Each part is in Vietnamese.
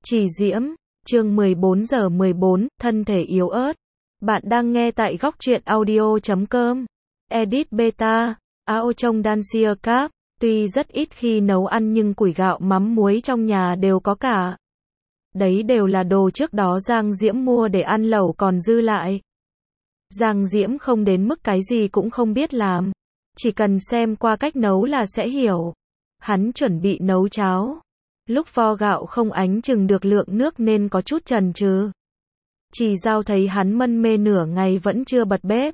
Chỉ Diễm, chương 14 giờ 14, thân thể yếu ớt. Bạn đang nghe tại góc truyện audio.com. Edit Beta, Ao trong Dancia Cup. Tuy rất ít khi nấu ăn nhưng củi gạo mắm muối trong nhà đều có cả. Đấy đều là đồ trước đó Giang Diễm mua để ăn lẩu còn dư lại. Giang Diễm không đến mức cái gì cũng không biết làm. Chỉ cần xem qua cách nấu là sẽ hiểu. Hắn chuẩn bị nấu cháo. Lúc vo gạo không ánh chừng được lượng nước nên có chút chần chừ. Chỉ Giao thấy hắn mân mê nửa ngày vẫn chưa bật bếp.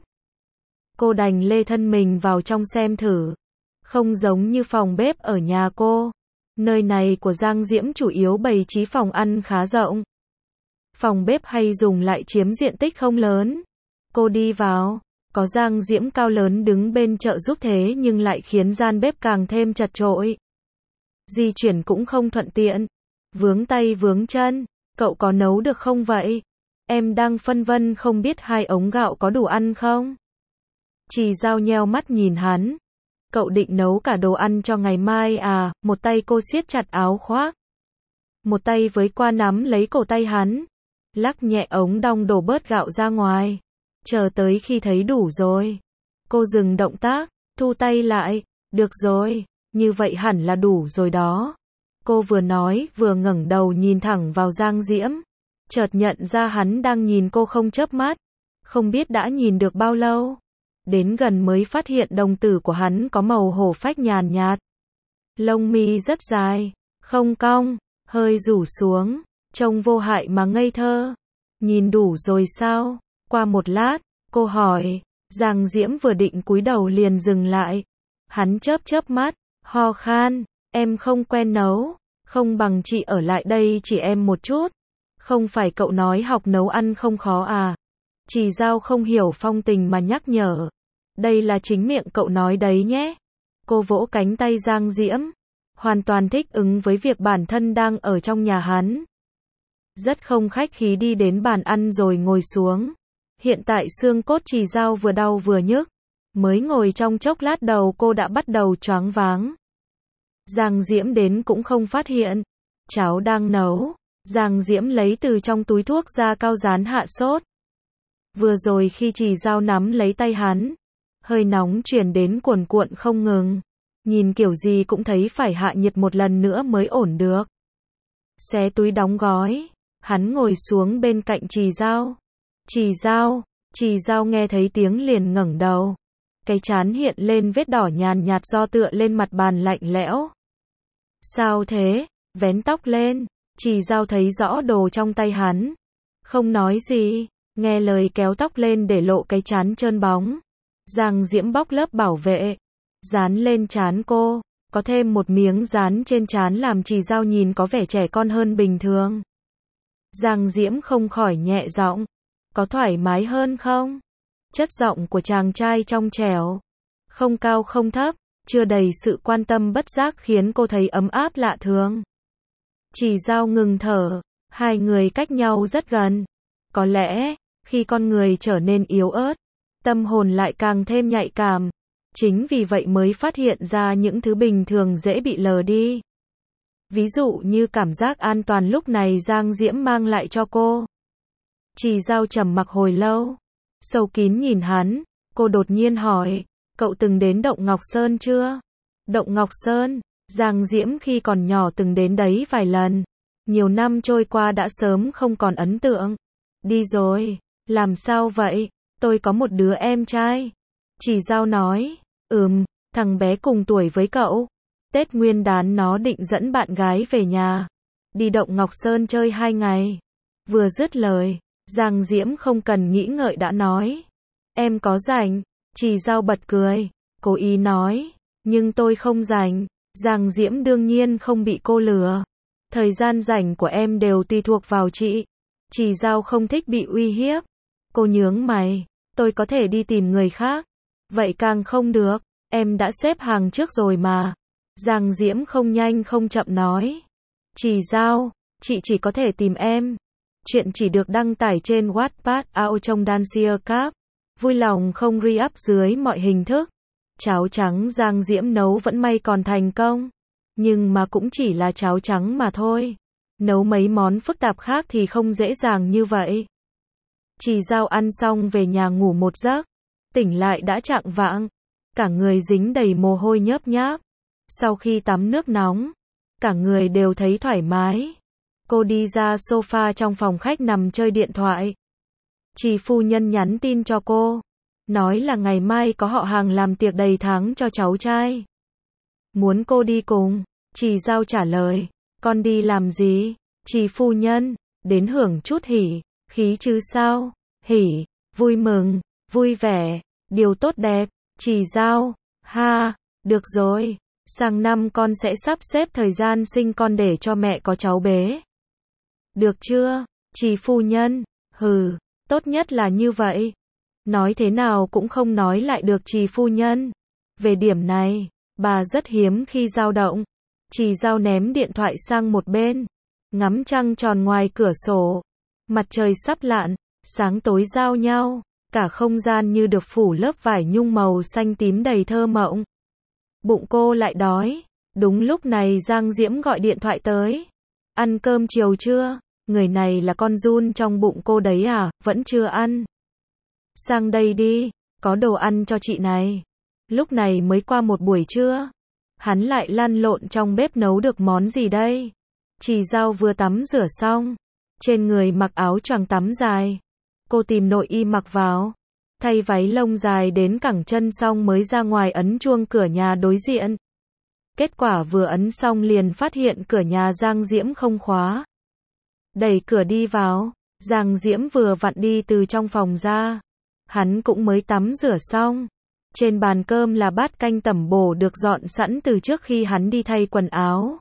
Cô đành lê thân mình vào trong xem thử. Không giống như phòng bếp ở nhà cô. Nơi này của Giang Diễm chủ yếu bày trí phòng ăn khá rộng. Phòng bếp hay dùng lại chiếm diện tích không lớn. Cô đi vào, có Giang Diễm cao lớn đứng bên trợ giúp thế nhưng lại khiến gian bếp càng thêm chật chội. Di chuyển cũng không thuận tiện. Vướng tay vướng chân. Cậu có nấu được không vậy? Em đang phân vân không biết 2 ống gạo có đủ ăn không? Chỉ Giao nheo mắt nhìn hắn. Cậu định nấu cả đồ ăn cho ngày mai à? Một tay cô siết chặt áo khoác. Một tay với qua nắm lấy cổ tay hắn. Lắc nhẹ ống đong đổ bớt gạo ra ngoài. Chờ tới khi thấy đủ rồi. Cô dừng động tác, thu tay lại. Được rồi. Như vậy hẳn là đủ rồi đó. Cô vừa nói vừa ngẩng đầu nhìn thẳng vào Giang Diễm. Chợt nhận ra hắn đang nhìn cô không chớp mắt. Không biết đã nhìn được bao lâu. Đến gần mới phát hiện đồng tử của hắn có màu hổ phách nhàn nhạt. Lông mi rất dài, không cong, hơi rủ xuống, trông vô hại mà ngây thơ. Nhìn đủ rồi sao? Qua một lát, cô hỏi. Giang Diễm vừa định cúi đầu liền dừng lại. Hắn chớp chớp mắt. Ho khan, em không quen nấu, không bằng chị ở lại đây chỉ em một chút. Không phải cậu nói học nấu ăn không khó à? Chỉ Giao không hiểu phong tình mà nhắc nhở. Đây là chính miệng cậu nói đấy nhé. Cô vỗ cánh tay Giang Diễm. Hoàn toàn thích ứng với việc bản thân đang ở trong nhà hắn. Rất không khách khí đi đến bàn ăn rồi ngồi xuống. Hiện tại xương cốt Chỉ Giao vừa đau vừa nhức. Mới ngồi trong chốc lát đầu cô đã bắt đầu choáng váng. Giang Diễm đến cũng không phát hiện. Cháo đang nấu. Giang Diễm lấy từ trong túi thuốc ra cao dán hạ sốt. Vừa rồi khi Chỉ Giao nắm lấy tay hắn. Hơi nóng truyền đến cuồn cuộn không ngừng. Nhìn kiểu gì cũng thấy phải hạ nhiệt một lần nữa mới ổn được. Xé túi đóng gói. Hắn ngồi xuống bên cạnh Chỉ Giao. Chỉ Giao nghe thấy tiếng liền ngẩng đầu. Cái trán hiện lên vết đỏ nhàn nhạt do tựa lên mặt bàn lạnh lẽo. Sao thế? Vén tóc lên. Chỉ Giao thấy rõ đồ trong tay hắn. Không nói gì. Nghe lời kéo tóc lên để lộ cái trán trơn bóng. Giang Diễm bóc lớp bảo vệ. Dán lên trán cô. Có thêm một miếng dán trên trán làm Chỉ Giao nhìn có vẻ trẻ con hơn bình thường. Giang Diễm không khỏi nhẹ giọng. Có thoải mái hơn không? Chất giọng của chàng trai trong trẻo. Không cao không thấp. Chưa đầy sự quan tâm bất giác khiến cô thấy ấm áp lạ thường. Chỉ Giao ngừng thở. Hai người cách nhau rất gần. Có lẽ, khi con người trở nên yếu ớt, tâm hồn lại càng thêm nhạy cảm. Chính vì vậy mới phát hiện ra những thứ bình thường dễ bị lờ đi. Ví dụ như cảm giác an toàn lúc này Giang Diễm mang lại cho cô. Chỉ Giao trầm mặc hồi lâu. Sâu kín nhìn hắn. Cô đột nhiên hỏi. Cậu từng đến Động Ngọc Sơn chưa? Động Ngọc Sơn. Giang Diễm khi còn nhỏ từng đến đấy vài lần. Nhiều năm trôi qua đã sớm không còn ấn tượng. Đi rồi. Làm sao vậy? Tôi có một đứa em trai. Chỉ Giao nói. Thằng bé cùng tuổi với cậu. Tết Nguyên đán nó định dẫn bạn gái về nhà. Đi Động Ngọc Sơn chơi 2 ngày. Vừa dứt lời. Giang Diễm không cần nghĩ ngợi đã nói. Em có rảnh. Chỉ Giao bật cười. Cố ý nói. Nhưng tôi không rảnh. Giang Diễm đương nhiên không bị cô lừa. Thời gian rảnh của em đều tùy thuộc vào chị. Chỉ Giao không thích bị uy hiếp. Cô nhướng mày. Tôi có thể đi tìm người khác. Vậy càng không được. Em đã xếp hàng trước rồi mà. Giang Diễm không nhanh không chậm nói. Chỉ Giao, chị chỉ có thể tìm em. Chuyện chỉ được đăng tải trên Wattpad Ao trong Dancia Cup. Vui lòng không re-up dưới mọi hình thức. Cháo trắng Giang Diễm nấu vẫn may còn thành công. Nhưng mà cũng chỉ là cháo trắng mà thôi. Nấu mấy món phức tạp khác thì không dễ dàng như vậy. Chị Dao ăn xong về nhà ngủ một giấc. Tỉnh lại đã chạng vạng. Cả người dính đầy mồ hôi nhớp nháp. Sau khi tắm nước nóng, cả người đều thấy thoải mái. Cô đi ra sofa trong phòng khách nằm chơi điện thoại. Chị phu nhân nhắn tin cho cô. Nói là ngày mai có họ hàng làm tiệc đầy tháng cho cháu trai. Muốn cô đi cùng. Chị Dao trả lời. Con đi làm gì? Chị phu nhân. Đến hưởng chút hỉ. Khí chứ sao? Hỉ. Vui mừng. Vui vẻ. Điều tốt đẹp. Chị Dao. Ha. Được rồi. Sang năm con sẽ sắp xếp thời gian sinh con để cho mẹ có cháu bé. Được chưa? Chị phu nhân. Hừ. Tốt nhất là như vậy. Nói thế nào cũng không nói lại được chị phu nhân. Về điểm này, bà rất hiếm khi dao động. Chị Dao ném điện thoại sang một bên. Ngắm trăng tròn ngoài cửa sổ. Mặt trời sắp lặn, sáng tối giao nhau. Cả không gian như được phủ lớp vải nhung màu xanh tím đầy thơ mộng. Bụng cô lại đói. Đúng lúc này Giang Diễm gọi điện thoại tới. Ăn cơm chiều chưa? Người này là con giun trong bụng cô đấy à, vẫn chưa ăn. Sang đây đi, có đồ ăn cho chị này. Lúc này mới qua một buổi trưa. Hắn lại lăn lộn trong bếp nấu được món gì đây? Chị Dao vừa tắm rửa xong. Trên người mặc áo choàng tắm dài. Cô tìm nội y mặc vào. Thay váy lông dài đến cẳng chân xong mới ra ngoài ấn chuông cửa nhà đối diện. Kết quả vừa ấn xong liền phát hiện cửa nhà Giang Diễm không khóa. Đẩy cửa đi vào. Giang Diễm vừa vặn đi từ trong phòng ra. Hắn cũng mới tắm rửa xong. Trên bàn cơm là bát canh tẩm bổ được dọn sẵn từ trước khi hắn đi thay quần áo.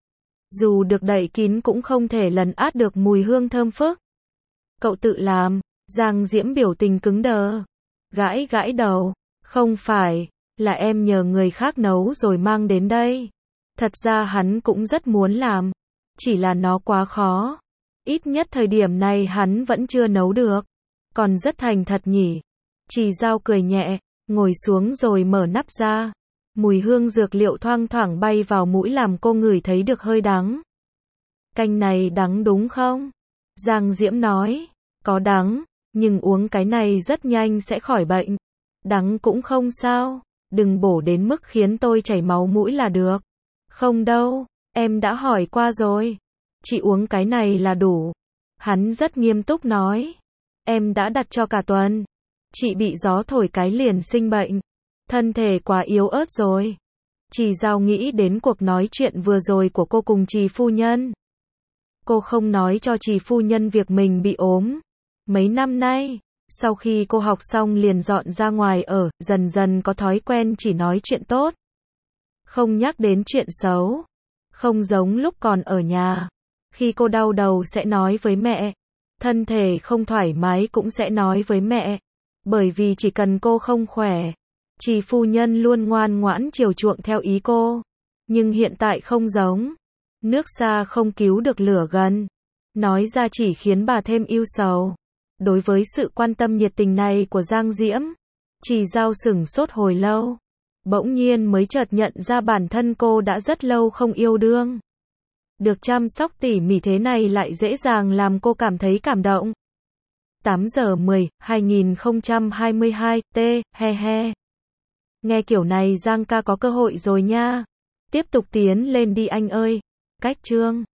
Dù được đậy kín cũng không thể lấn át được mùi hương thơm phức. Cậu tự làm. Giang Diễm biểu tình cứng đờ. Gãi gãi đầu. Không phải, là em nhờ người khác nấu rồi mang đến đây. Thật ra hắn cũng rất muốn làm. Chỉ là nó quá khó. Ít nhất thời điểm này hắn vẫn chưa nấu được. Còn rất thành thật nhỉ. Chị Dao cười nhẹ, ngồi xuống rồi mở nắp ra. Mùi hương dược liệu thoang thoảng bay vào mũi làm cô ngửi thấy được hơi đắng. Canh này đắng đúng không? Giang Diễm nói. Có đắng, nhưng uống cái này rất nhanh sẽ khỏi bệnh. Đắng cũng không sao, đừng bổ đến mức khiến tôi chảy máu mũi là được. Không đâu, em đã hỏi qua rồi. Chị uống cái này là đủ. Hắn rất nghiêm túc nói. Em đã đặt cho cả tuần. Chị bị gió thổi cái liền sinh bệnh. Thân thể quá yếu ớt rồi. Chị Dao nghĩ đến cuộc nói chuyện vừa rồi của cô cùng chị phu nhân. Cô không nói cho chị phu nhân việc mình bị ốm. Mấy năm nay, sau khi cô học xong liền dọn ra ngoài ở, dần dần có thói quen chỉ nói chuyện tốt. Không nhắc đến chuyện xấu. Không giống lúc còn ở nhà. Khi cô đau đầu sẽ nói với mẹ. Thân thể không thoải mái cũng sẽ nói với mẹ. Bởi vì chỉ cần cô không khỏe, chị phu nhân luôn ngoan ngoãn chiều chuộng theo ý cô. Nhưng hiện tại không giống. Nước xa không cứu được lửa gần. Nói ra chỉ khiến bà thêm ưu sầu. Đối với sự quan tâm nhiệt tình này của Giang Diễm, chị Dao sửng sốt hồi lâu. Bỗng nhiên mới chợt nhận ra bản thân cô đã rất lâu không yêu đương. Được chăm sóc tỉ mỉ thế này lại dễ dàng làm cô cảm thấy cảm động. 8:10, 2022, t, he he. Nghe kiểu này Giang ca có cơ hội rồi nha. Tiếp tục tiến lên đi anh ơi. Cách chương